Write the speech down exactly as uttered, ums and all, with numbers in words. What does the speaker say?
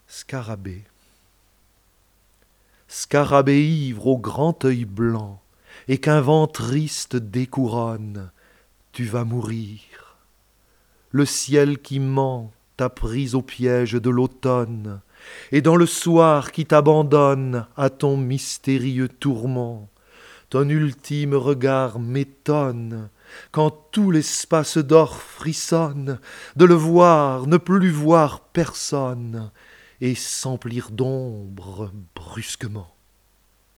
Scarabée. Scarabée ivre au grand œil blanc, et qu'un vent triste découronne, tu vas mourir. Le ciel qui ment t'a prise au piège de l'automne, et dans le soir qui t'abandonne à ton mystérieux tourment, ton ultime regard m'étonne, quand tout l'espace d'or frissonne, de le voir, ne plus voir personne, et s'emplir d'ombre brusquement.